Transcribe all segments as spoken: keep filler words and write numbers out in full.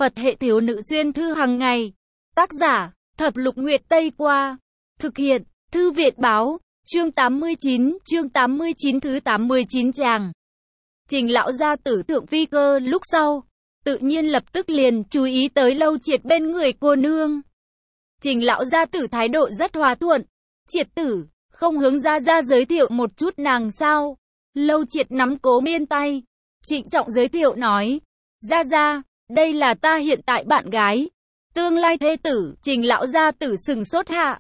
Phật hệ thiếu nữ xuyên thư hàng ngày. Tác giả, Thập Lục Nguyệt Tây Qua. Thực hiện, Thư viện báo. Chương tám mươi chín, chương tám mươi chín thứ tám mươi chín tràng. Trình lão gia tử thượng phi cơ lúc sau, tự nhiên lập tức liền chú ý tới Lâu Triệt bên người cô nương. Trình lão gia tử thái độ rất hòa thuận. Triệt tử, không hướng ra ra giới thiệu một chút nàng sao? Lâu Triệt nắm Cố Miên tay, trịnh trọng giới thiệu nói. Ra ra, đây là ta hiện tại bạn gái, tương lai thê tử. Trình lão gia tử sừng sốt hạ.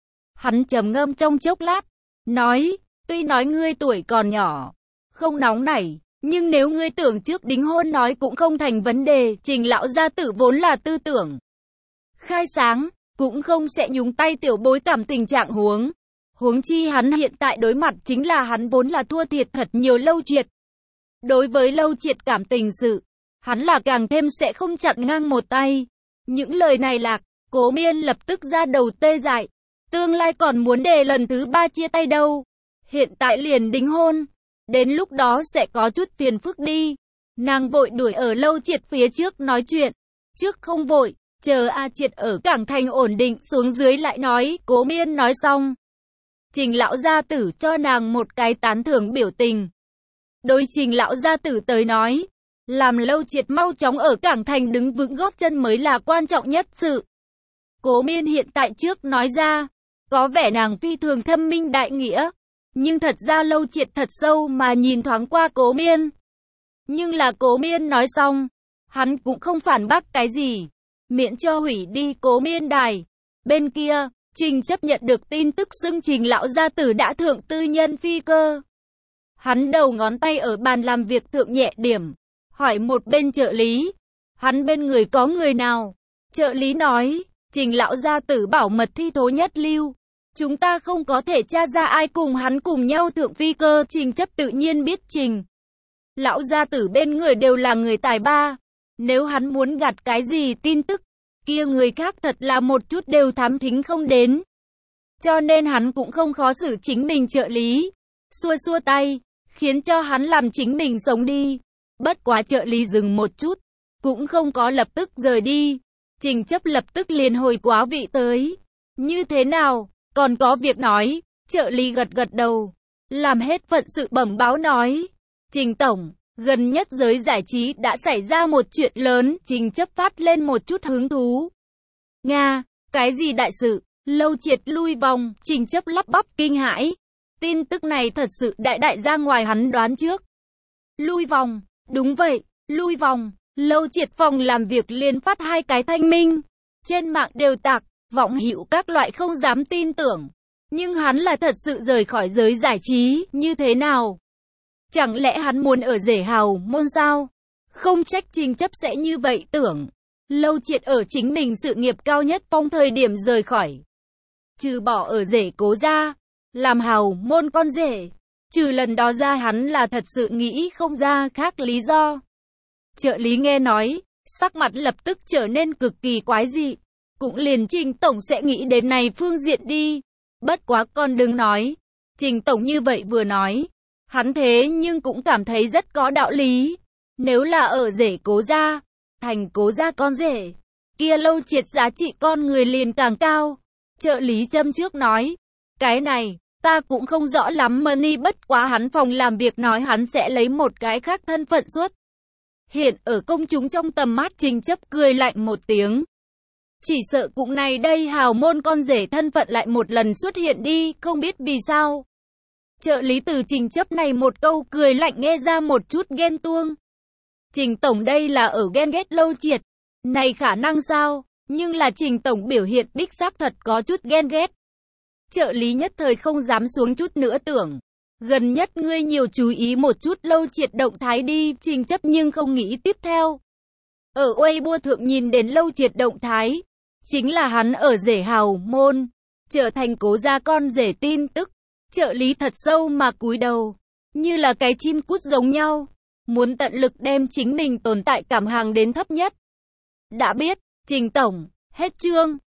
Hắn trầm ngâm trong chốc lát, nói, tuy nói ngươi tuổi còn nhỏ, không nóng nảy, nhưng nếu ngươi tưởng trước đính hôn nói cũng không thành vấn đề. Trình lão gia tử vốn là tư tưởng khai sáng, cũng không sẽ nhúng tay tiểu bối cảm tình trạng huống. Huống chi hắn hiện tại đối mặt chính là hắn vốn là thua thiệt thật nhiều Lâu Triệt. Đối với Lâu Triệt cảm tình sự, hắn là càng thêm sẽ không chặn ngang một tay. Những lời này lạc, Cố Miên lập tức ra đầu tê dại. Tương lai còn muốn đề lần thứ ba chia tay đâu. Hiện tại liền đính hôn, đến lúc đó sẽ có chút phiền phức đi. Nàng vội đuổi ở Lâu Triệt phía trước nói chuyện. Trước không vội, chờ A Triệt ở cảng thành ổn định xuống dưới lại nói. Cố Miên nói xong, Trình lão gia tử cho nàng một cái tán thưởng biểu tình. Đối Trình lão gia tử tới nói, làm Lâu Triệt mau chóng ở cảng thành đứng vững gót chân mới là quan trọng nhất sự. Cố Miên hiện tại trước nói ra, có vẻ nàng phi thường thâm minh đại nghĩa, nhưng thật ra Lâu Triệt thật sâu mà nhìn thoáng qua Cố Miên. Nhưng là Cố Miên nói xong, hắn cũng không phản bác cái gì, miễn cho hủy đi Cố Miên đài. Bên kia, Trình chấp nhận được tin tức xưng Trình lão gia tử đã thượng tư nhân phi cơ. Hắn đầu ngón tay ở bàn làm việc thượng nhẹ điểm, hỏi một bên trợ lý, hắn bên người có người nào? Trợ lý nói, Trình lão gia tử bảo mật thi thố nhất lưu, chúng ta không có thể tra ra ai cùng hắn cùng nhau thượng phi cơ. Trình chấp tự nhiên biết Trình lão gia tử bên người đều là người tài ba, nếu hắn muốn gạt cái gì tin tức, kia người khác thật là một chút đều thám thính không đến. Cho nên hắn cũng không khó xử chính mình trợ lý, xua xua tay, khiến cho hắn làm chính mình sống đi. Bất quá trợ lý dừng một chút, cũng không có lập tức rời đi. Trình chấp lập tức liền hồi quá vị tới. Như thế nào, còn có việc nói? Trợ lý gật gật đầu, làm hết phận sự bẩm báo nói. Trình tổng, gần nhất giới giải trí đã xảy ra một chuyện lớn. Trình chấp phát lên một chút hứng thú. Nga, cái gì đại sự? Lâu Triệt lui vòng. Trình chấp lắp bắp kinh hãi. Tin tức này thật sự đại đại ra ngoài hắn đoán trước. Lui vòng, đúng vậy, lui vòng. Lâu Triệt phòng làm việc liên phát hai cái thanh minh. Trên mạng đều tạc, vọng hữu các loại không dám tin tưởng. Nhưng hắn là thật sự rời khỏi giới giải trí, như thế nào? Chẳng lẽ hắn muốn ở rể hào môn sao? Không trách Trình chấp sẽ như vậy tưởng. Lâu Triệt ở chính mình sự nghiệp cao nhất phong thời điểm rời khỏi. Trừ bỏ ở rể Cố gia, làm hào môn con rể. Trừ lần đó ra hắn là thật sự nghĩ không ra khác lý do. Trợ lý nghe nói, sắc mặt lập tức trở nên cực kỳ quái dị. Cũng liền Trình tổng sẽ nghĩ đến này phương diện đi. Bất quá con đừng nói. Trình tổng như vậy vừa nói, hắn thế nhưng cũng cảm thấy rất có đạo lý. Nếu là ở rể Cố gia, thành Cố gia con rể, kia Lâu Triệt giá trị con người liền càng cao. Trợ lý châm trước nói, cái này, ta cũng không rõ lắm Money, bất quá hắn phòng làm việc nói hắn sẽ lấy một cái khác thân phận xuất hiện ở công chúng trong tầm mắt. Trình chấp cười lạnh một tiếng. Chỉ sợ cũng này đây hào môn con rể thân phận lại một lần xuất hiện đi, không biết vì sao. Trợ lý từ Trình chấp này một câu cười lạnh nghe ra một chút ghen tuông. Trình tổng đây là ở ghen ghét Lâu Triệt. Này khả năng sao? Nhưng là Trình tổng biểu hiện đích xác thật có chút ghen ghét. Trợ lý nhất thời không dám xuống chút nữa tưởng. Gần nhất ngươi nhiều chú ý một chút Lâu Triệt động thái đi. Trình chấp nhưng không nghĩ tiếp theo. Ở Weibo thượng nhìn đến Lâu Triệt động thái, chính là hắn ở rể hào môn, trở thành Cố gia con rể tin tức. Trợ lý thật sâu mà cúi đầu, như là cái chim cút giống nhau, muốn tận lực đem chính mình tồn tại cảm hàng đến thấp nhất. Đã biết, Trình tổng, hết chương.